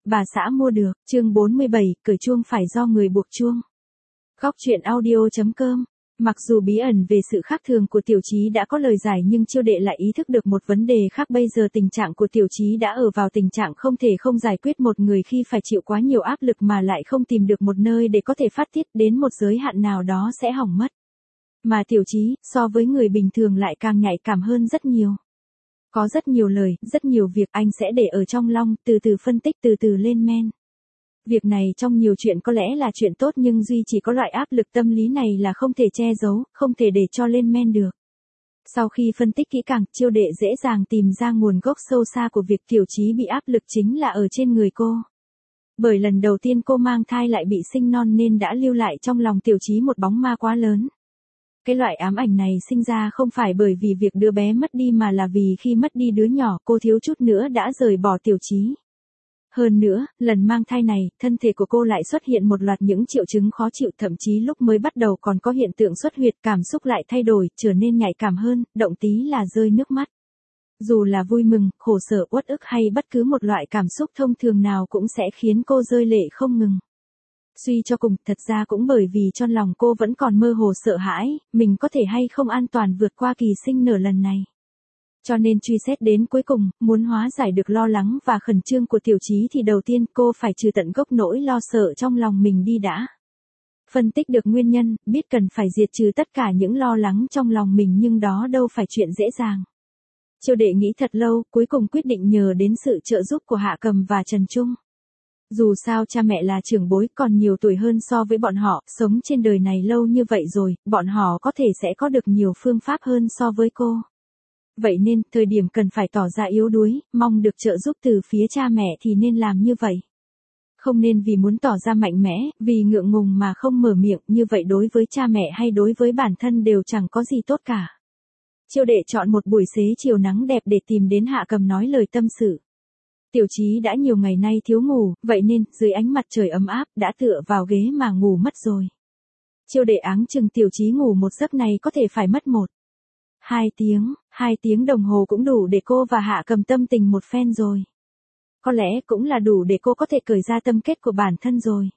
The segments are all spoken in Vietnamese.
bà xã mua được, chương 47, cởi chuông phải do người buộc chuông. Góc truyện audio.com. Mặc dù bí ẩn về sự khác thường của Tiểu Chí đã có lời giải nhưng Chiêu Đệ lại ý thức được một vấn đề khác. Bây giờ tình trạng của Tiểu Chí đã ở vào tình trạng không thể không giải quyết một người khi phải chịu quá nhiều áp lực mà lại không tìm được một nơi để có thể phát tiết, đến một giới hạn nào đó sẽ hỏng mất. Mà Tiểu Chí, so với người bình thường lại càng nhạy cảm hơn rất nhiều. Có rất nhiều lời, rất nhiều việc anh sẽ để ở trong lòng, từ từ phân tích, từ từ lên men. Việc này trong nhiều chuyện có lẽ là chuyện tốt nhưng duy chỉ có loại áp lực tâm lý này là không thể che giấu, không thể để cho lên men được. Sau khi phân tích kỹ càng, Chiêu Đệ dễ dàng tìm ra nguồn gốc sâu xa của việc Tiểu Chí bị áp lực chính là ở trên người cô. Bởi lần đầu tiên cô mang thai lại bị sinh non nên đã lưu lại trong lòng Tiểu Chí một bóng ma quá lớn. Cái loại ám ảnh này sinh ra không phải bởi vì việc đứa bé mất đi mà là vì khi mất đi đứa nhỏ cô thiếu chút nữa đã rời bỏ Tiểu Chí. Hơn nữa, lần mang thai này, thân thể của cô lại xuất hiện một loạt những triệu chứng khó chịu, thậm chí lúc mới bắt đầu còn có hiện tượng xuất huyết, cảm xúc lại thay đổi, trở nên nhạy cảm hơn, động tí là rơi nước mắt. Dù là vui mừng, khổ sở, uất ức hay bất cứ một loại cảm xúc thông thường nào cũng sẽ khiến cô rơi lệ không ngừng. Suy cho cùng, thật ra cũng bởi vì trong lòng cô vẫn còn mơ hồ sợ hãi, mình có thể hay không an toàn vượt qua kỳ sinh nở lần này. Cho nên truy xét đến cuối cùng, muốn hóa giải được lo lắng và khẩn trương của Tiểu Chí thì đầu tiên cô phải trừ tận gốc nỗi lo sợ trong lòng mình đi đã. Phân tích được nguyên nhân, biết cần phải diệt trừ tất cả những lo lắng trong lòng mình nhưng đó đâu phải chuyện dễ dàng. Chiêu Đệ nghĩ thật lâu, cuối cùng quyết định nhờ đến sự trợ giúp của Hạ Cầm và Trần Trung. Dù sao cha mẹ là trưởng bối còn nhiều tuổi hơn so với bọn họ, sống trên đời này lâu như vậy rồi, bọn họ có thể sẽ có được nhiều phương pháp hơn so với cô. Vậy nên, thời điểm cần phải tỏ ra yếu đuối, mong được trợ giúp từ phía cha mẹ thì nên làm như vậy. Không nên vì muốn tỏ ra mạnh mẽ, vì ngượng ngùng mà không mở miệng, như vậy đối với cha mẹ hay đối với bản thân đều chẳng có gì tốt cả. Chiêu Đệ chọn một buổi xế chiều nắng đẹp để tìm đến Hạ Cầm nói lời tâm sự. Tiểu Chí đã nhiều ngày nay thiếu ngủ, vậy nên, dưới ánh mặt trời ấm áp, đã tựa vào ghế mà ngủ mất rồi. Chiêu Đệ áng chừng Tiểu Chí ngủ một giấc này có thể phải mất 2 tiếng đồng hồ cũng đủ để cô và Hạ Cầm tâm tình một phen rồi. Có lẽ cũng là đủ để cô có thể cởi ra tâm kết của bản thân rồi.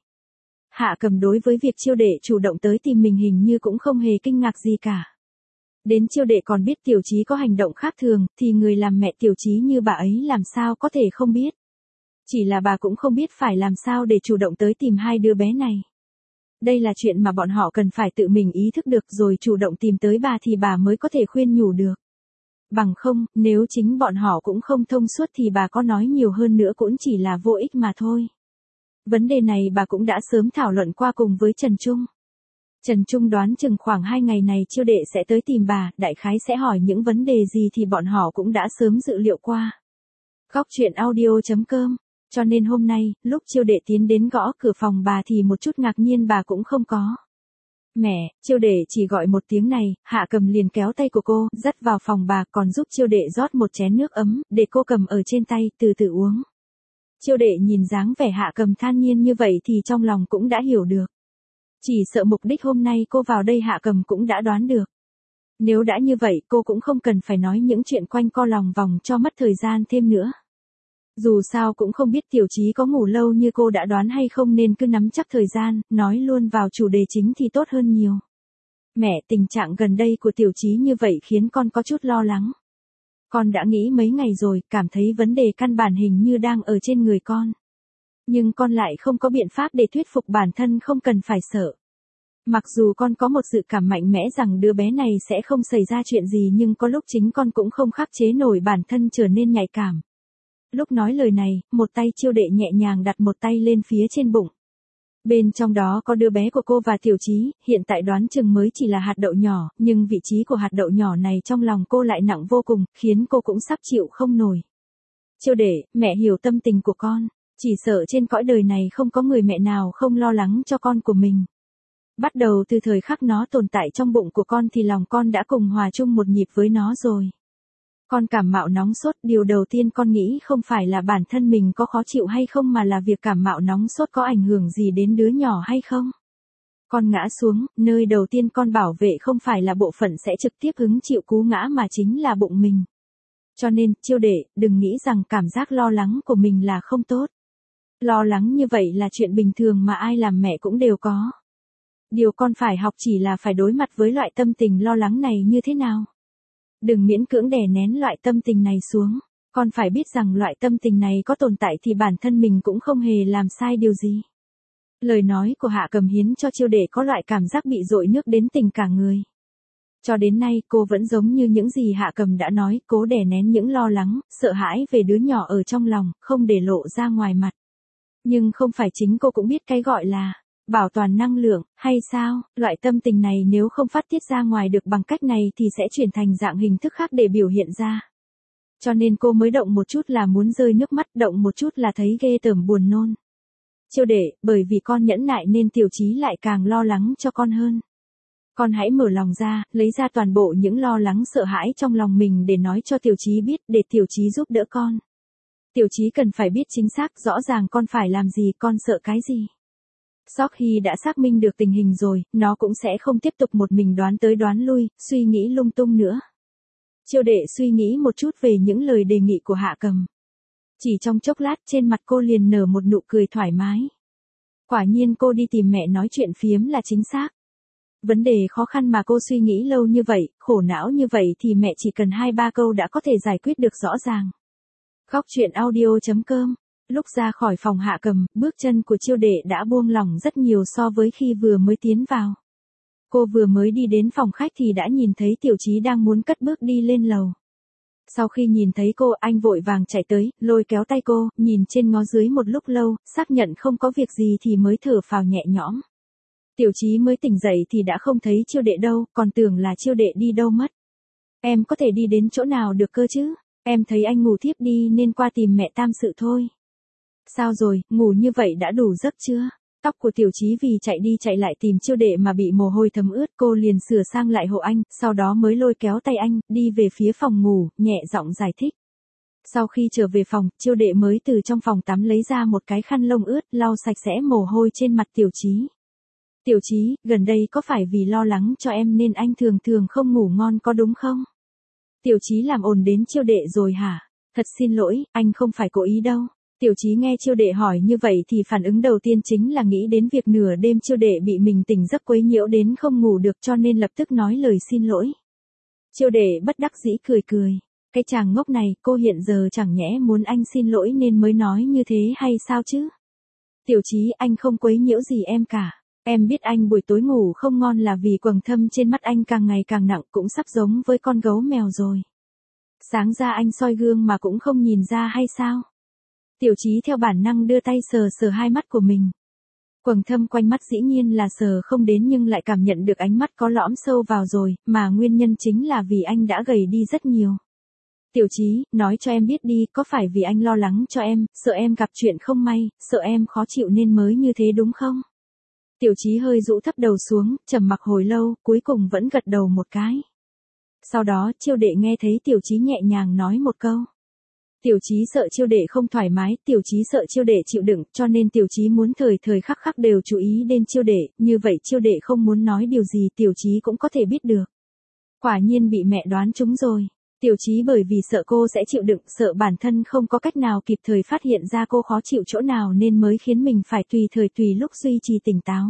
Hạ Cầm đối với việc Chiêu Đệ chủ động tới tìm mình hình như cũng không hề kinh ngạc gì cả. Đến Chiêu Đệ còn biết Tiểu Chí có hành động khác thường, thì người làm mẹ Tiểu Chí như bà ấy làm sao có thể không biết. Chỉ là bà cũng không biết phải làm sao để chủ động tới tìm hai đứa bé này. Đây là chuyện mà bọn họ cần phải tự mình ý thức được rồi chủ động tìm tới bà thì bà mới có thể khuyên nhủ được. Bằng không, nếu chính bọn họ cũng không thông suốt thì bà có nói nhiều hơn nữa cũng chỉ là vô ích mà thôi. Vấn đề này bà cũng đã sớm thảo luận qua cùng với Trần Trung. Trần Trung đoán chừng khoảng 2 ngày này Chiêu Đệ sẽ tới tìm bà, đại khái sẽ hỏi những vấn đề gì thì bọn họ cũng đã sớm dự liệu qua. Góc truyện audio.com. Cho nên hôm nay, lúc Chiêu Đệ tiến đến gõ cửa phòng bà thì một chút ngạc nhiên bà cũng không có. Mẹ, Chiêu Đệ chỉ gọi một tiếng này, Hạ Cầm liền kéo tay của cô, dắt vào phòng bà còn giúp Chiêu Đệ rót một chén nước ấm, để cô cầm ở trên tay, từ từ uống. Chiêu Đệ nhìn dáng vẻ Hạ Cầm than nhiên như vậy thì trong lòng cũng đã hiểu được. Chỉ sợ mục đích hôm nay cô vào đây Hạ Cầm cũng đã đoán được. Nếu đã như vậy cô cũng không cần phải nói những chuyện quanh co lòng vòng cho mất thời gian thêm nữa. Dù sao cũng không biết Tiểu Chí có ngủ lâu như cô đã đoán hay không nên cứ nắm chắc thời gian, nói luôn vào chủ đề chính thì tốt hơn nhiều. Mẹ, tình trạng gần đây của Tiểu Chí như vậy khiến con có chút lo lắng. Con đã nghĩ mấy ngày rồi, cảm thấy vấn đề căn bản hình như đang ở trên người con. Nhưng con lại không có biện pháp để thuyết phục bản thân không cần phải sợ. Mặc dù con có một dự cảm mạnh mẽ rằng đứa bé này sẽ không xảy ra chuyện gì nhưng có lúc chính con cũng không khắc chế nổi bản thân trở nên nhạy cảm. Lúc nói lời này, một tay Chiêu Đệ nhẹ nhàng đặt một tay lên phía trên bụng. Bên trong đó có đứa bé của cô và Tiểu Chí, hiện tại đoán chừng mới chỉ là hạt đậu nhỏ, nhưng vị trí của hạt đậu nhỏ này trong lòng cô lại nặng vô cùng, khiến cô cũng sắp chịu không nổi. Chiêu Đệ, mẹ hiểu tâm tình của con, chỉ sợ trên cõi đời này không có người mẹ nào không lo lắng cho con của mình. Bắt đầu từ thời khắc nó tồn tại trong bụng của con thì lòng con đã cùng hòa chung một nhịp với nó rồi. Con cảm mạo nóng sốt, điều đầu tiên con nghĩ không phải là bản thân mình có khó chịu hay không mà là việc cảm mạo nóng sốt có ảnh hưởng gì đến đứa nhỏ hay không. Con ngã xuống, nơi đầu tiên con bảo vệ không phải là bộ phận sẽ trực tiếp hứng chịu cú ngã mà chính là bụng mình. Cho nên, Chiêu Đệ, đừng nghĩ rằng cảm giác lo lắng của mình là không tốt. Lo lắng như vậy là chuyện bình thường mà ai làm mẹ cũng đều có. Điều con phải học chỉ là phải đối mặt với loại tâm tình lo lắng này như thế nào. Đừng miễn cưỡng đè nén loại tâm tình này xuống. Con phải biết rằng loại tâm tình này có tồn tại thì bản thân mình cũng không hề làm sai điều gì. Lời nói của Hạ Cầm hiến cho Chiêu Đệ có loại cảm giác bị dội nước đến tình cả người. Cho đến nay cô vẫn giống như những gì Hạ Cầm đã nói, cố đè nén những lo lắng, sợ hãi về đứa nhỏ ở trong lòng, không để lộ ra ngoài mặt. Nhưng không phải chính cô cũng biết cái gọi là bảo toàn năng lượng, hay sao? Loại tâm tình này nếu không phát tiết ra ngoài được bằng cách này thì sẽ chuyển thành dạng hình thức khác để biểu hiện ra. Cho nên cô mới động một chút là muốn rơi nước mắt, động một chút là thấy ghê tởm buồn nôn. Chiêu Đệ, bởi vì con nhẫn nại nên Tiểu Chí lại càng lo lắng cho con hơn. Con hãy mở lòng ra, lấy ra toàn bộ những lo lắng sợ hãi trong lòng mình để nói cho Tiểu Chí biết, để Tiểu Chí giúp đỡ con. Tiểu Chí cần phải biết chính xác rõ ràng con phải làm gì, con sợ cái gì. Sau khi đã xác minh được tình hình rồi, nó cũng sẽ không tiếp tục một mình đoán tới đoán lui, suy nghĩ lung tung nữa. Chiêu Đệ suy nghĩ một chút về những lời đề nghị của Hạ Cầm. Chỉ trong chốc lát trên mặt cô liền nở một nụ cười thoải mái. Quả nhiên cô đi tìm mẹ nói chuyện phiếm là chính xác. Vấn đề khó khăn mà cô suy nghĩ lâu như vậy, khổ não như vậy thì mẹ chỉ cần 2-3 câu đã có thể giải quyết được rõ ràng. Góc truyện audio.com. Lúc ra khỏi phòng Hạ Cầm, bước chân của Chiêu Đệ đã buông lỏng rất nhiều so với khi vừa mới tiến vào. Cô vừa mới đi đến phòng khách thì đã nhìn thấy Tiểu Chí đang muốn cất bước đi lên lầu. Sau khi nhìn thấy cô, anh vội vàng chạy tới, lôi kéo tay cô, nhìn trên ngó dưới một lúc lâu, xác nhận không có việc gì thì mới thở phào nhẹ nhõm. Tiểu Chí mới tỉnh dậy thì đã không thấy Chiêu Đệ đâu, còn tưởng là Chiêu Đệ đi đâu mất. Em có thể đi đến chỗ nào được cơ chứ? Em thấy anh ngủ thiếp đi nên qua tìm mẹ tâm sự thôi. Sao rồi, ngủ như vậy đã đủ giấc chưa? Tóc của Tiểu Chí vì chạy đi chạy lại tìm Chiêu Đệ mà bị mồ hôi thấm ướt, cô liền sửa sang lại hộ anh, sau đó mới lôi kéo tay anh, đi về phía phòng ngủ, nhẹ giọng giải thích. Sau khi trở về phòng, Chiêu Đệ mới từ trong phòng tắm lấy ra một cái khăn lông ướt, lau sạch sẽ mồ hôi trên mặt Tiểu Chí. Tiểu Chí, gần đây có phải vì lo lắng cho em nên anh thường thường không ngủ ngon có đúng không? Tiểu Chí làm ồn đến Chiêu Đệ rồi hả? Thật xin lỗi, anh không phải cố ý đâu. Tiểu Chí nghe Chiêu Đệ hỏi như vậy thì phản ứng đầu tiên chính là nghĩ đến việc nửa đêm Chiêu Đệ bị mình tỉnh giấc quấy nhiễu đến không ngủ được cho nên lập tức nói lời xin lỗi. Chiêu Đệ bất đắc dĩ cười cười. Cái chàng ngốc này, cô hiện giờ chẳng nhẽ muốn anh xin lỗi nên mới nói như thế hay sao chứ? Tiểu Chí, anh không quấy nhiễu gì em cả. Em biết anh buổi tối ngủ không ngon là vì quầng thâm trên mắt anh càng ngày càng nặng, cũng sắp giống với con gấu mèo rồi. Sáng ra anh soi gương mà cũng không nhìn ra hay sao? Tiểu Chí theo bản năng đưa tay sờ sờ hai mắt của mình. Quầng thâm quanh mắt dĩ nhiên là sờ không đến nhưng lại cảm nhận được ánh mắt có lõm sâu vào rồi, mà nguyên nhân chính là vì anh đã gầy đi rất nhiều. Tiểu Chí, nói cho em biết đi, có phải vì anh lo lắng cho em, sợ em gặp chuyện không may, sợ em khó chịu nên mới như thế đúng không? Tiểu Chí hơi rũ thấp đầu xuống, trầm mặc hồi lâu, cuối cùng vẫn gật đầu một cái. Sau đó, Chiêu Đệ nghe thấy Tiểu Chí nhẹ nhàng nói một câu. Tiểu Chí sợ Chiêu Đệ không thoải mái, Tiểu Chí sợ Chiêu Đệ chịu đựng, cho nên Tiểu Chí muốn thời thời khắc khắc đều chú ý đến Chiêu Đệ, như vậy Chiêu Đệ không muốn nói điều gì Tiểu Chí cũng có thể biết được. Quả nhiên bị mẹ đoán trúng rồi. Tiểu Chí bởi vì sợ cô sẽ chịu đựng, sợ bản thân không có cách nào kịp thời phát hiện ra cô khó chịu chỗ nào nên mới khiến mình phải tùy thời tùy lúc duy trì tỉnh táo.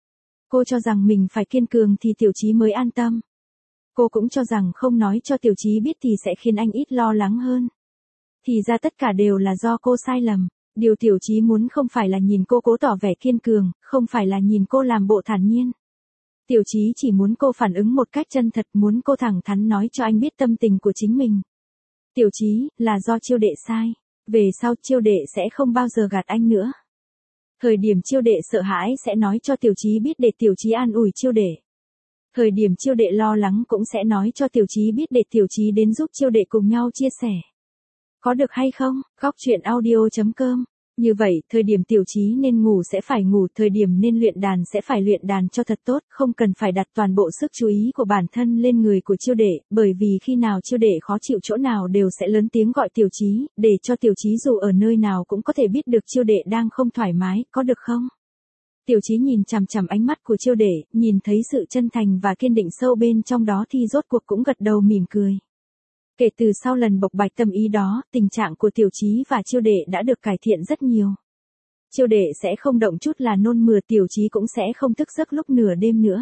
Cô cho rằng mình phải kiên cường thì Tiểu Chí mới an tâm. Cô cũng cho rằng không nói cho Tiểu Chí biết thì sẽ khiến anh ít lo lắng hơn. Thì ra tất cả đều là do cô sai lầm. Điều Tiểu Chí muốn không phải là nhìn cô cố tỏ vẻ kiên cường, không phải là nhìn cô làm bộ thản nhiên. Tiểu Chí chỉ muốn cô phản ứng một cách chân thật, muốn cô thẳng thắn nói cho anh biết tâm tình của chính mình. Tiểu Chí, là do Chiêu Đệ sai. Về sau Chiêu Đệ sẽ không bao giờ gạt anh nữa. Thời điểm Chiêu Đệ sợ hãi sẽ nói cho Tiểu Chí biết để Tiểu Chí an ủi Chiêu Đệ. Thời điểm Chiêu Đệ lo lắng cũng sẽ nói cho Tiểu Chí biết để Tiểu Chí đến giúp Chiêu Đệ cùng nhau chia sẻ. Có được hay không? Góc truyện audio.com. Như vậy, thời điểm Tiểu Chí nên ngủ sẽ phải ngủ, thời điểm nên luyện đàn sẽ phải luyện đàn cho thật tốt, không cần phải đặt toàn bộ sức chú ý của bản thân lên người của Chiêu Đệ, bởi vì khi nào Chiêu Đệ khó chịu chỗ nào đều sẽ lớn tiếng gọi Tiểu Chí, để cho Tiểu Chí dù ở nơi nào cũng có thể biết được Chiêu Đệ đang không thoải mái, có được không? Tiểu Chí nhìn chằm chằm ánh mắt của Chiêu Đệ, nhìn thấy sự chân thành và kiên định sâu bên trong đó thì rốt cuộc cũng gật đầu mỉm cười. Kể từ sau lần bộc bạch tâm ý đó, tình trạng của Tiểu Chí và Chiêu Đệ đã được cải thiện rất nhiều. Chiêu đệ sẽ không động chút là nôn mửa, Tiểu Chí cũng sẽ không thức giấc lúc nửa đêm nữa.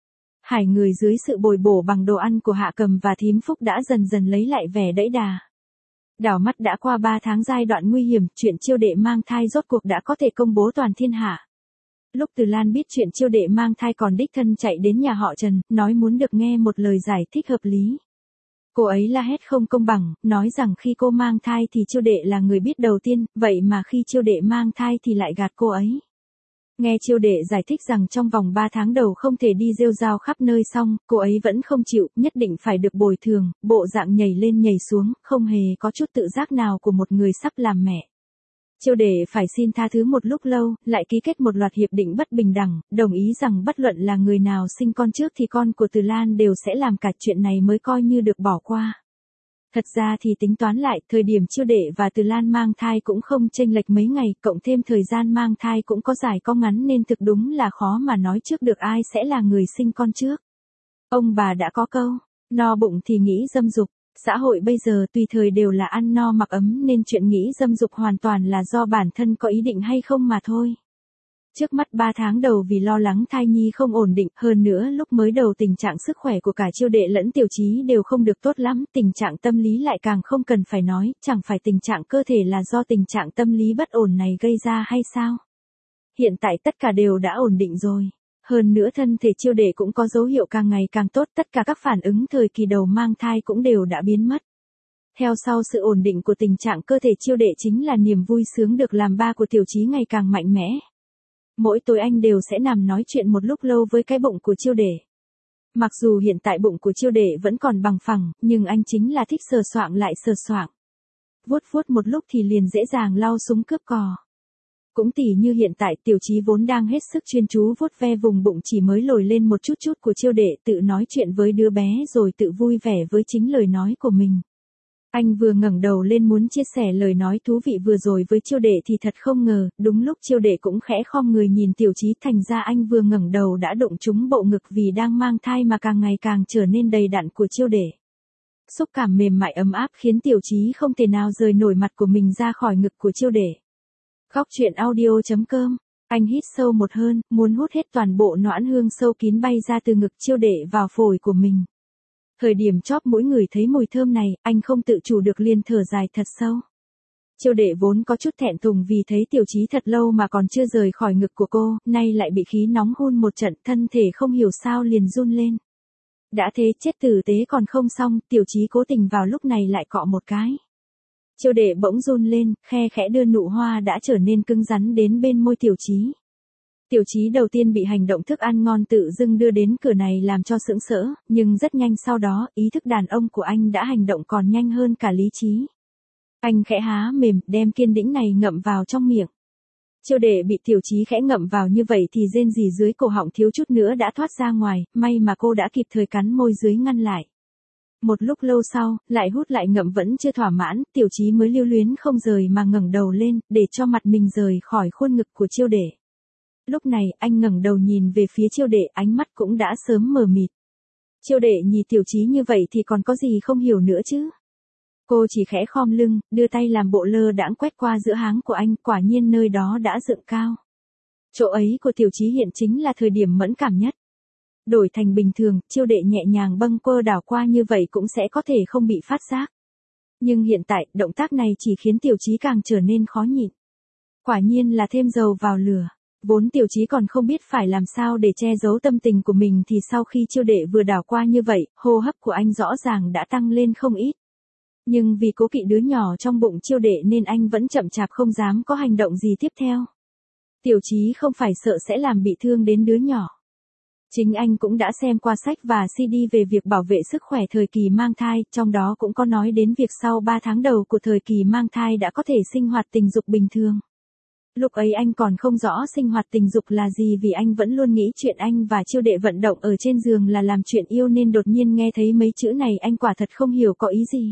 Hai người dưới sự bồi bổ bằng đồ ăn của Hạ Cầm và Thím Phúc đã dần dần lấy lại vẻ đẫy đà. Đảo mắt đã qua 3 tháng giai đoạn nguy hiểm, chuyện Chiêu đệ mang thai rốt cuộc đã có thể công bố toàn thiên hạ. Lúc Từ Lan biết chuyện Chiêu đệ mang thai còn đích thân chạy đến nhà họ Trần, nói muốn được nghe một lời giải thích hợp lý. Cô ấy la hét không công bằng, nói rằng khi cô mang thai thì Chiêu đệ là người biết đầu tiên, vậy mà khi Chiêu đệ mang thai thì lại gạt cô ấy. Nghe Chiêu đệ giải thích rằng trong vòng 3 tháng đầu không thể đi rêu rao khắp nơi xong, cô ấy vẫn không chịu, nhất định phải được bồi thường, bộ dạng nhảy lên nhảy xuống, không hề có chút tự giác nào của một người sắp làm mẹ. Chiêu đệ phải xin tha thứ một lúc lâu, lại ký kết một loạt hiệp định bất bình đẳng, đồng ý rằng bất luận là người nào sinh con trước thì con của Từ Lan đều sẽ làm cả chuyện này mới coi như được bỏ qua. Thật ra thì tính toán lại, thời điểm Chiêu đệ và Từ Lan mang thai cũng không chênh lệch mấy ngày, cộng thêm thời gian mang thai cũng có dài có ngắn nên thực đúng là khó mà nói trước được ai sẽ là người sinh con trước. Ông bà đã có câu, no bụng thì nghĩ dâm dục. Xã hội bây giờ tùy thời đều là ăn no mặc ấm nên chuyện nghĩ dâm dục hoàn toàn là do bản thân có ý định hay không mà thôi. Trước mắt 3 tháng đầu vì lo lắng thai nhi không ổn định, hơn nữa lúc mới đầu tình trạng sức khỏe của cả Chiêu đệ lẫn Tiểu Chí đều không được tốt lắm, tình trạng tâm lý lại càng không cần phải nói, chẳng phải tình trạng cơ thể là do tình trạng tâm lý bất ổn này gây ra hay sao? Hiện tại tất cả đều đã ổn định rồi. Hơn nữa thân thể Chiêu đệ cũng có dấu hiệu càng ngày càng tốt, tất cả các phản ứng thời kỳ đầu mang thai cũng đều đã biến mất. Theo sau sự ổn định của tình trạng cơ thể Chiêu đệ chính là niềm vui sướng được làm ba của Tiểu Chí ngày càng mạnh mẽ. Mỗi tối anh đều sẽ nằm nói chuyện một lúc lâu với cái bụng của Chiêu đệ. Mặc dù hiện tại bụng của Chiêu đệ vẫn còn bằng phẳng, nhưng anh chính là thích sờ soạng lại sờ soạng. Vuốt vuốt một lúc thì liền dễ dàng lau súng cướp cò. Cũng tỉ như hiện tại Tiểu Chí vốn đang hết sức chuyên chú vuốt ve vùng bụng chỉ mới lồi lên một chút chút của Chiêu đệ, tự nói chuyện với đứa bé rồi tự vui vẻ với chính lời nói của mình. Anh vừa ngẩng đầu lên muốn chia sẻ lời nói thú vị vừa rồi với Chiêu đệ thì thật không ngờ, đúng lúc Chiêu đệ cũng khẽ khom người nhìn Tiểu Chí, thành ra anh vừa ngẩng đầu đã đụng trúng bộ ngực vì đang mang thai mà càng ngày càng trở nên đầy đặn của Chiêu đệ. Xúc cảm mềm mại ấm áp khiến Tiểu Chí không thể nào rời nổi mặt của mình ra khỏi ngực của Chiêu đệ. Góc truyện audio.com. Anh hít sâu một hơi, muốn hút hết toàn bộ noãn hương sâu kín bay ra từ ngực Chiêu đệ vào phổi của mình. Thời điểm chóp mũi người thấy mùi thơm này, anh không tự chủ được liền thở dài thật sâu. Chiêu đệ vốn có chút thẹn thùng vì thấy Tiểu Chí thật lâu mà còn chưa rời khỏi ngực của cô, nay lại bị khí nóng hun một trận, thân thể không hiểu sao liền run lên. Đã thế chết tử tế còn không xong, Tiểu Chí cố tình vào lúc này lại cọ một cái. Chiêu đệ bỗng run lên, khe khẽ đưa nụ hoa đã trở nên cứng rắn đến bên môi Tiểu Chí. Tiểu Chí đầu tiên bị hành động thức ăn ngon tự dưng đưa đến cửa này làm cho sững sỡ, nhưng rất nhanh sau đó, ý thức đàn ông của anh đã hành động còn nhanh hơn cả lý trí. Anh khẽ há mềm, đem kiên đĩnh này ngậm vào trong miệng. Chiêu đệ bị Tiểu Chí khẽ ngậm vào như vậy thì rên rỉ dưới cổ họng thiếu chút nữa đã thoát ra ngoài, may mà cô đã kịp thời cắn môi dưới ngăn lại. Một lúc lâu sau, lại hút lại ngậm vẫn chưa thỏa mãn, Tiểu Chí mới lưu luyến không rời mà ngẩng đầu lên, để cho mặt mình rời khỏi khuôn ngực của Chiêu đệ. Lúc này, anh ngẩng đầu nhìn về phía Chiêu đệ, ánh mắt cũng đã sớm mờ mịt. Chiêu đệ nhìn Tiểu Chí như vậy thì còn có gì không hiểu nữa chứ? Cô chỉ khẽ khom lưng, đưa tay làm bộ lơ đãng quét qua giữa háng của anh, quả nhiên nơi đó đã dựng cao. Chỗ ấy của Tiểu Chí hiện chính là thời điểm mẫn cảm nhất. Đổi thành bình thường, Chiêu đệ nhẹ nhàng bâng quơ đảo qua như vậy cũng sẽ có thể không bị phát giác. Nhưng hiện tại, động tác này chỉ khiến Tiểu Chí càng trở nên khó nhịn. Quả nhiên là thêm dầu vào lửa. Vốn Tiểu Chí còn không biết phải làm sao để che giấu tâm tình của mình thì sau khi Chiêu đệ vừa đảo qua như vậy, hô hấp của anh rõ ràng đã tăng lên không ít. Nhưng vì cố kỵ đứa nhỏ trong bụng Chiêu đệ nên anh vẫn chậm chạp không dám có hành động gì tiếp theo. Tiểu Chí không phải sợ sẽ làm bị thương đến đứa nhỏ. Chính anh cũng đã xem qua sách và CD về việc bảo vệ sức khỏe thời kỳ mang thai, trong đó cũng có nói đến việc sau 3 tháng đầu của thời kỳ mang thai đã có thể sinh hoạt tình dục bình thường. Lúc ấy anh còn không rõ sinh hoạt tình dục là gì vì anh vẫn luôn nghĩ chuyện anh và Chiêu đệ vận động ở trên giường là làm chuyện yêu nên đột nhiên nghe thấy mấy chữ này anh quả thật không hiểu có ý gì.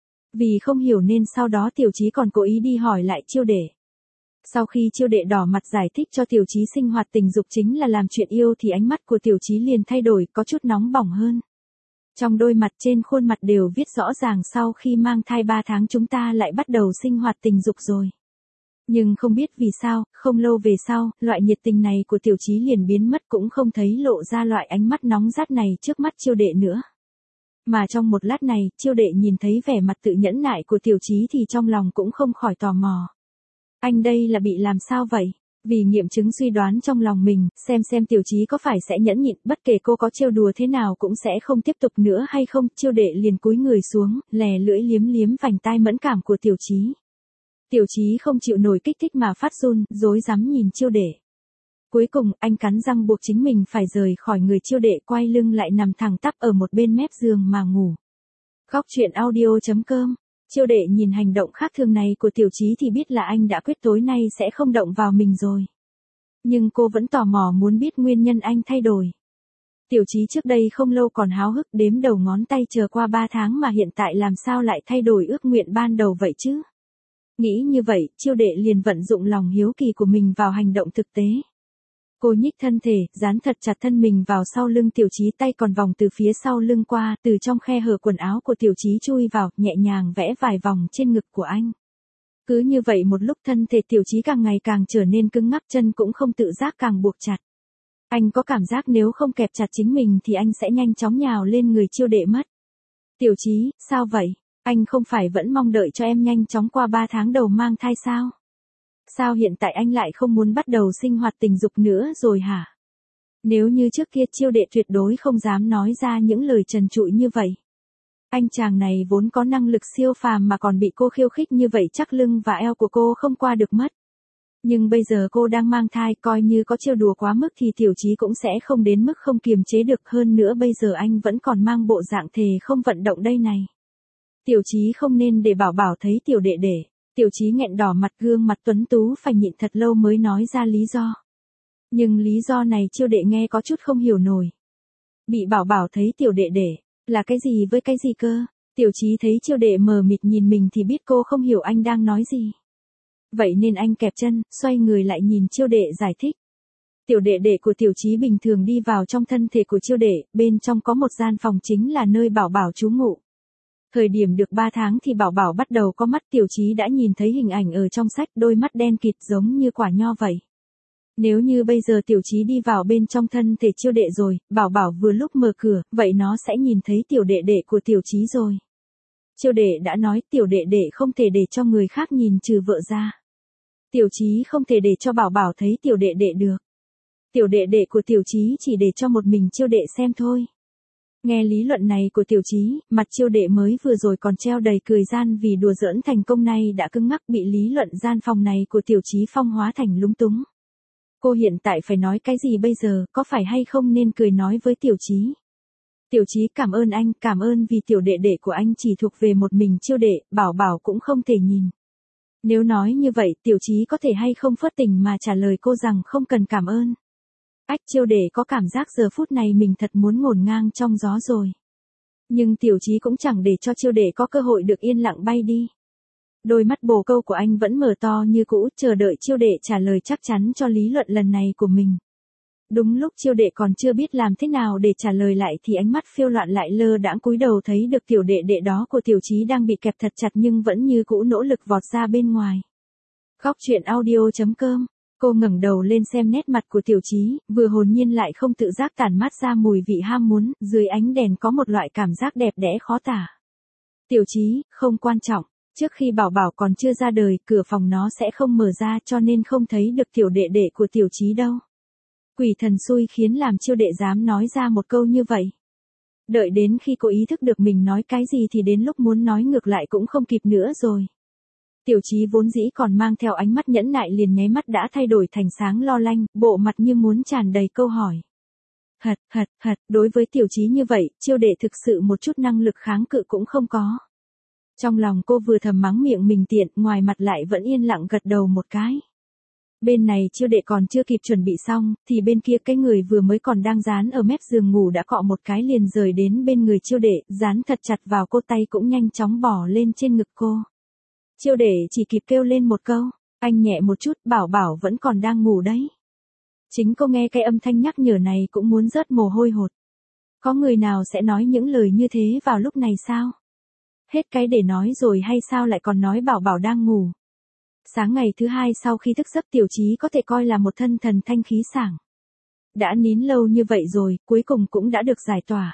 Vì không hiểu nên sau đó Tiểu Chí còn cố ý đi hỏi lại Chiêu đệ. Sau khi Chiêu đệ đỏ mặt giải thích cho Tiểu Chí sinh hoạt tình dục chính là làm chuyện yêu thì ánh mắt của Tiểu Chí liền thay đổi, có chút nóng bỏng hơn. Trong đôi mặt trên khuôn mặt đều viết rõ ràng sau khi mang thai 3 tháng chúng ta lại bắt đầu sinh hoạt tình dục rồi. Nhưng không biết vì sao, không lâu về sau, loại nhiệt tình này của Tiểu Chí liền biến mất, cũng không thấy lộ ra loại ánh mắt nóng rát này trước mắt Chiêu Đệ nữa. Mà trong một lát này, Chiêu Đệ nhìn thấy vẻ mặt tự nhẫn nại của Tiểu Chí thì trong lòng cũng không khỏi tò mò. Anh đây là bị làm sao vậy? Vì nghiệm chứng suy đoán trong lòng mình, xem Tiểu Chí có phải sẽ nhẫn nhịn, bất kể cô có trêu đùa thế nào cũng sẽ không tiếp tục nữa hay không, Chiêu Đệ liền cúi người xuống, lè lưỡi liếm liếm vành tai mẫn cảm của Tiểu Chí. Tiểu Chí không chịu nổi kích thích mà phát run, rối rắm nhìn Chiêu Đệ. Cuối cùng, anh cắn răng buộc chính mình phải rời khỏi người Chiêu Đệ, quay lưng lại nằm thẳng tắp ở một bên mép giường mà ngủ. Góc truyện audio.com. Chiêu Đệ nhìn hành động khác thường này của Tiểu Chí thì biết là anh đã quyết tối nay sẽ không động vào mình rồi. Nhưng cô vẫn tò mò muốn biết nguyên nhân anh thay đổi. Tiểu Chí trước đây không lâu còn háo hức đếm đầu ngón tay chờ qua 3 tháng mà hiện tại làm sao lại thay đổi ước nguyện ban đầu vậy chứ? Nghĩ như vậy, Chiêu Đệ liền vận dụng lòng hiếu kỳ của mình vào hành động thực tế. Cô nhích thân thể, dán thật chặt thân mình vào sau lưng Tiểu Chí, tay còn vòng từ phía sau lưng qua, từ trong khe hở quần áo của Tiểu Chí chui vào, nhẹ nhàng vẽ vài vòng trên ngực của anh. Cứ như vậy một lúc thân thể Tiểu Chí càng ngày càng trở nên cứng ngắc, chân cũng không tự giác càng buộc chặt. Anh có cảm giác nếu không kẹp chặt chính mình thì anh sẽ nhanh chóng nhào lên người Chiêu Đệ mất. Tiểu Chí, sao vậy? Anh không phải vẫn mong đợi cho em nhanh chóng qua 3 tháng đầu mang thai sao? Sao hiện tại anh lại không muốn bắt đầu sinh hoạt tình dục nữa rồi hả? Nếu như trước kia Chiêu Đệ tuyệt đối không dám nói ra những lời trần trụi như vậy. Anh chàng này vốn có năng lực siêu phàm mà còn bị cô khiêu khích như vậy chắc lưng và eo của cô không qua được mất. Nhưng bây giờ cô đang mang thai, coi như có trêu đùa quá mức thì Tiểu Chí cũng sẽ không đến mức không kiềm chế được, hơn nữa bây giờ anh vẫn còn mang bộ dạng thề không vận động đây này. Tiểu Chí không nên để Bảo Bảo thấy Tiểu Đệ Đệ. Tiểu Chí nghẹn đỏ mặt, gương mặt tuấn tú phải nhịn thật lâu mới nói ra lý do. Nhưng lý do này Chiêu Đệ nghe có chút không hiểu nổi. Bị Bảo Bảo thấy Tiểu Đệ Đệ, là cái gì với cái gì cơ? Tiểu Chí thấy Chiêu Đệ mờ mịt nhìn mình thì biết cô không hiểu anh đang nói gì. Vậy nên anh kẹp chân, xoay người lại nhìn Chiêu Đệ giải thích. Tiểu Đệ Đệ của Tiểu Chí bình thường đi vào trong thân thể của Chiêu Đệ, bên trong có một gian phòng chính là nơi Bảo Bảo trú ngụ. Thời điểm được 3 tháng thì Bảo Bảo bắt đầu có mắt, Tiểu Chí đã nhìn thấy hình ảnh ở trong sách, đôi mắt đen kịt giống như quả nho vậy. Nếu như bây giờ Tiểu Chí đi vào bên trong thân thể Chiêu Đệ rồi, Bảo Bảo vừa lúc mở cửa, vậy nó sẽ nhìn thấy Tiểu Đệ Đệ của Tiểu Chí rồi. Chiêu Đệ đã nói Tiểu Đệ Đệ không thể để cho người khác nhìn trừ vợ ra. Tiểu Chí không thể để cho Bảo Bảo thấy Tiểu Đệ Đệ được. Tiểu Đệ Đệ của Tiểu Chí chỉ để cho một mình Chiêu Đệ xem thôi. Nghe lý luận này của Tiểu Chí, mặt Chiêu Đệ mới vừa rồi còn treo đầy cười gian vì đùa giỡn thành công nay đã cứng ngắc, bị lý luận gian phòng này của Tiểu Chí phong hóa thành lúng túng. Cô hiện tại phải nói cái gì bây giờ, có phải hay không nên cười nói với Tiểu Chí. Tiểu Chí cảm ơn anh, cảm ơn vì Tiểu Đệ Đệ của anh chỉ thuộc về một mình Chiêu Đệ, Bảo Bảo cũng không thể nhìn. Nếu nói như vậy Tiểu Chí có thể hay không phớt tình mà trả lời cô rằng không cần cảm ơn. Chiêu Đệ có cảm giác giờ phút này mình thật muốn ngổn ngang trong gió rồi. Nhưng Tiểu Chí cũng chẳng để cho Chiêu Đệ có cơ hội được yên lặng bay đi. Đôi mắt bồ câu của anh vẫn mở to như cũ, chờ đợi Chiêu Đệ trả lời chắc chắn cho lý luận lần này của mình. Đúng lúc Chiêu Đệ còn chưa biết làm thế nào để trả lời lại thì ánh mắt phiêu loạn lại lơ đãng cúi đầu thấy được Tiểu Đệ Đệ đó của Tiểu Chí đang bị kẹp thật chặt nhưng vẫn như cũ nỗ lực vọt ra bên ngoài. Góc truyện audio.com. Cô ngẩng đầu lên xem nét mặt của Tiểu Chí, vừa hồn nhiên lại không tự giác tản mát ra mùi vị ham muốn, dưới ánh đèn có một loại cảm giác đẹp đẽ khó tả. Tiểu Chí, không quan trọng, trước khi Bảo Bảo còn chưa ra đời, cửa phòng nó sẽ không mở ra cho nên không thấy được Tiểu Đệ Đệ của Tiểu Chí đâu. Quỷ thần xui khiến làm Chiêu Đệ dám nói ra một câu như vậy. Đợi đến khi cô ý thức được mình nói cái gì thì đến lúc muốn nói ngược lại cũng không kịp nữa rồi. Tiểu Chí vốn dĩ còn mang theo ánh mắt nhẫn nại liền nháy mắt đã thay đổi thành sáng lo lanh, bộ mặt như muốn tràn đầy câu hỏi. Đối với Tiểu Chí như vậy, Chiêu Đệ thực sự một chút năng lực kháng cự cũng không có. Trong lòng cô vừa thầm mắng miệng mình tiện, ngoài mặt lại vẫn yên lặng gật đầu một cái. Bên này Chiêu Đệ còn chưa kịp chuẩn bị xong, thì bên kia cái người vừa mới còn đang dán ở mép giường ngủ đã cọ một cái liền rời đến bên người Chiêu Đệ, dán thật chặt vào cô, tay cũng nhanh chóng bỏ lên trên ngực cô. Chiêu Đệ chỉ kịp kêu lên một câu, anh nhẹ một chút, Bảo Bảo vẫn còn đang ngủ đấy. Chính cô nghe cái âm thanh nhắc nhở này cũng muốn rớt mồ hôi hột. Có người nào sẽ nói những lời như thế vào lúc này sao? Hết cái để nói rồi hay sao lại còn nói Bảo Bảo đang ngủ? Sáng ngày thứ hai sau khi thức giấc Tiểu Chí có thể coi là một thân thần thanh khí sảng. Đã nín lâu như vậy rồi, cuối cùng cũng đã được giải tỏa.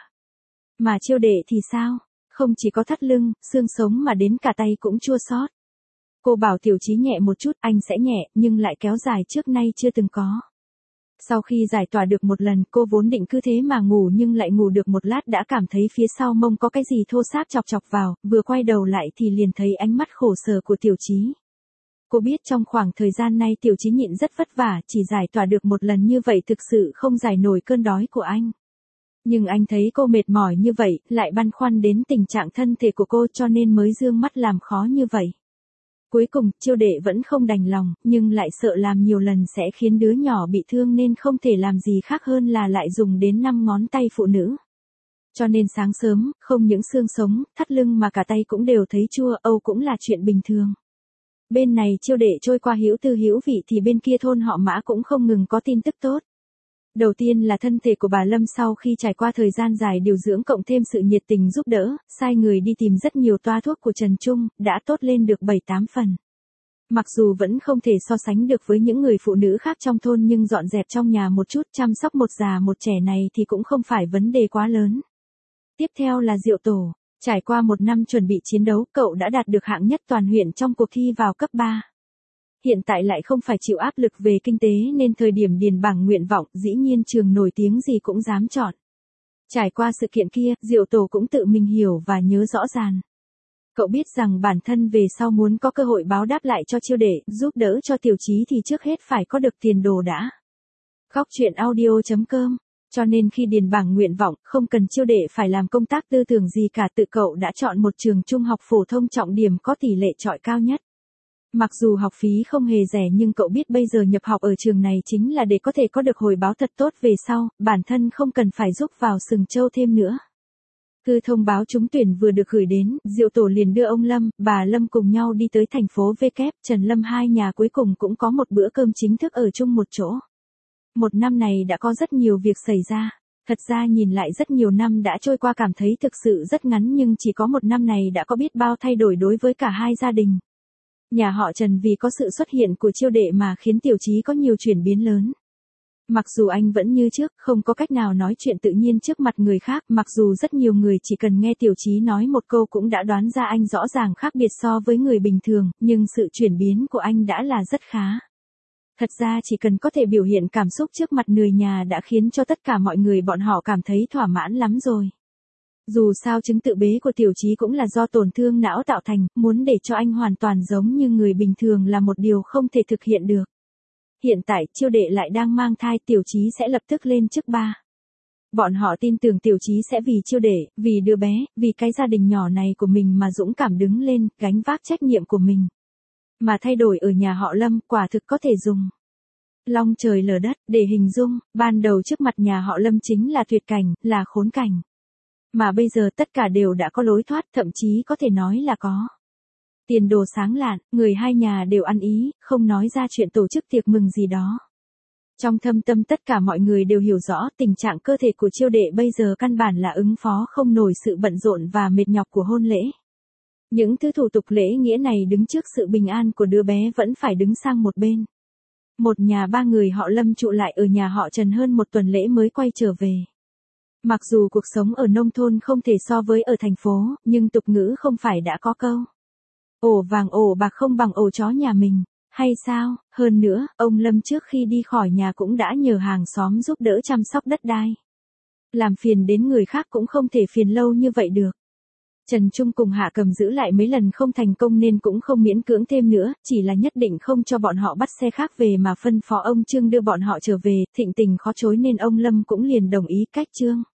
Mà Chiêu Đệ thì sao? Không chỉ có thắt lưng, xương sống mà đến cả tay cũng chua xót. Cô bảo Tiểu Chí nhẹ một chút, anh sẽ nhẹ, nhưng lại kéo dài trước nay chưa từng có. Sau khi giải tỏa được một lần, cô vốn định cứ thế mà ngủ nhưng lại ngủ được một lát đã cảm thấy phía sau mông có cái gì thô ráp chọc chọc vào, vừa quay đầu lại thì liền thấy ánh mắt khổ sở của Tiểu Chí. Cô biết trong khoảng thời gian này Tiểu Chí nhịn rất vất vả, chỉ giải tỏa được một lần như vậy thực sự không giải nổi cơn đói của anh. Nhưng anh thấy cô mệt mỏi như vậy, lại băn khoăn đến tình trạng thân thể của cô cho nên mới dương mắt làm khó như vậy. Cuối cùng, Chiêu Đệ vẫn không đành lòng, nhưng lại sợ làm nhiều lần sẽ khiến đứa nhỏ bị thương nên không thể làm gì khác hơn là lại dùng đến 5 ngón tay phụ nữ. Cho nên sáng sớm, không những xương sống, thắt lưng mà cả tay cũng đều thấy chua, âu cũng là chuyện bình thường. Bên này Chiêu Đệ trôi qua hữu tư hữu vị thì bên kia thôn họ Mã cũng không ngừng có tin tức tốt. Đầu tiên là thân thể của bà Lâm sau khi trải qua thời gian dài điều dưỡng cộng thêm sự nhiệt tình giúp đỡ, sai người đi tìm rất nhiều toa thuốc của Trần Trung, đã tốt lên được 7-8 phần. Mặc dù vẫn không thể so sánh được với những người phụ nữ khác trong thôn nhưng dọn dẹp trong nhà một chút chăm sóc một già một trẻ này thì cũng không phải vấn đề quá lớn. Tiếp theo là Diệu Tổ. Trải qua một năm chuẩn bị chiến đấu, cậu đã đạt được hạng nhất toàn huyện trong cuộc thi vào cấp 3. Hiện tại lại không phải chịu áp lực về kinh tế nên thời điểm điền bảng nguyện vọng, dĩ nhiên trường nổi tiếng gì cũng dám chọn. Trải qua sự kiện kia, Diệu Tổ cũng tự mình hiểu và nhớ rõ ràng. Cậu biết rằng bản thân về sau muốn có cơ hội báo đáp lại cho Chiêu Đệ, giúp đỡ cho Tiểu Chí thì trước hết phải có được tiền đồ đã. Góc truyện audio.com. Cho nên khi điền bảng nguyện vọng, không cần Chiêu Đệ phải làm công tác tư tưởng gì cả, tự cậu đã chọn một trường trung học phổ thông trọng điểm có tỷ lệ chọi cao nhất. Mặc dù học phí không hề rẻ nhưng cậu biết bây giờ nhập học ở trường này chính là để có thể có được hồi báo thật tốt về sau, bản thân không cần phải giúp vào sừng trâu thêm nữa. Thư thông báo trúng tuyển vừa được gửi đến, Diệu Tổ liền đưa ông Lâm, bà Lâm cùng nhau đi tới thành phố V kép, Trần Lâm hai nhà cuối cùng cũng có một bữa cơm chính thức ở chung một chỗ. Một năm này đã có rất nhiều việc xảy ra. Thật ra nhìn lại rất nhiều năm đã trôi qua cảm thấy thực sự rất ngắn nhưng chỉ có một năm này đã có biết bao thay đổi đối với cả hai gia đình. Nhà họ Trần vì có sự xuất hiện của Chiêu Đệ mà khiến Tiểu Chí có nhiều chuyển biến lớn. Mặc dù anh vẫn như trước, không có cách nào nói chuyện tự nhiên trước mặt người khác, mặc dù rất nhiều người chỉ cần nghe Tiểu Chí nói một câu cũng đã đoán ra anh rõ ràng khác biệt so với người bình thường, nhưng sự chuyển biến của anh đã là rất khá. Thật ra chỉ cần có thể biểu hiện cảm xúc trước mặt người nhà đã khiến cho tất cả mọi người bọn họ cảm thấy thỏa mãn lắm rồi. Dù sao chứng tự bế của Tiểu Chí cũng là do tổn thương não tạo thành, muốn để cho anh hoàn toàn giống như người bình thường là một điều không thể thực hiện được. Hiện tại Chiêu Đệ lại đang mang thai, Tiểu Chí sẽ lập tức lên chức 3. Bọn họ tin tưởng Tiểu Chí sẽ vì Chiêu Đệ, vì đứa bé, vì cái gia đình nhỏ này của mình mà dũng cảm đứng lên, gánh vác trách nhiệm của mình. Mà thay đổi ở nhà họ Lâm quả thực có thể dùng long trời lở đất để hình dung, ban đầu trước mặt nhà họ Lâm chính là tuyệt cảnh, là khốn cảnh. Mà bây giờ tất cả đều đã có lối thoát, thậm chí có thể nói là có tiền đồ sáng lạn, người hai nhà đều ăn ý, không nói ra chuyện tổ chức tiệc mừng gì đó. Trong thâm tâm tất cả mọi người đều hiểu rõ tình trạng cơ thể của Chiêu Đệ bây giờ căn bản là ứng phó không nổi sự bận rộn và mệt nhọc của hôn lễ. Những thứ thủ tục lễ nghĩa này đứng trước sự bình an của đứa bé vẫn phải đứng sang một bên. Một nhà ba người họ Lâm trụ lại ở nhà họ Trần hơn một tuần lễ mới quay trở về. Mặc dù cuộc sống ở nông thôn không thể so với ở thành phố, nhưng tục ngữ không phải đã có câu ổ vàng ổ bạc không bằng ổ chó nhà mình, hay sao? Hơn nữa, ông Lâm trước khi đi khỏi nhà cũng đã nhờ hàng xóm giúp đỡ chăm sóc đất đai. Làm phiền đến người khác cũng không thể phiền lâu như vậy được. Trần Trung cùng Hạ Cầm giữ lại mấy lần không thành công nên cũng không miễn cưỡng thêm nữa, chỉ là nhất định không cho bọn họ bắt xe khác về mà phân phó ông Trương đưa bọn họ trở về, thịnh tình khó chối nên ông Lâm cũng liền đồng ý cách Trương.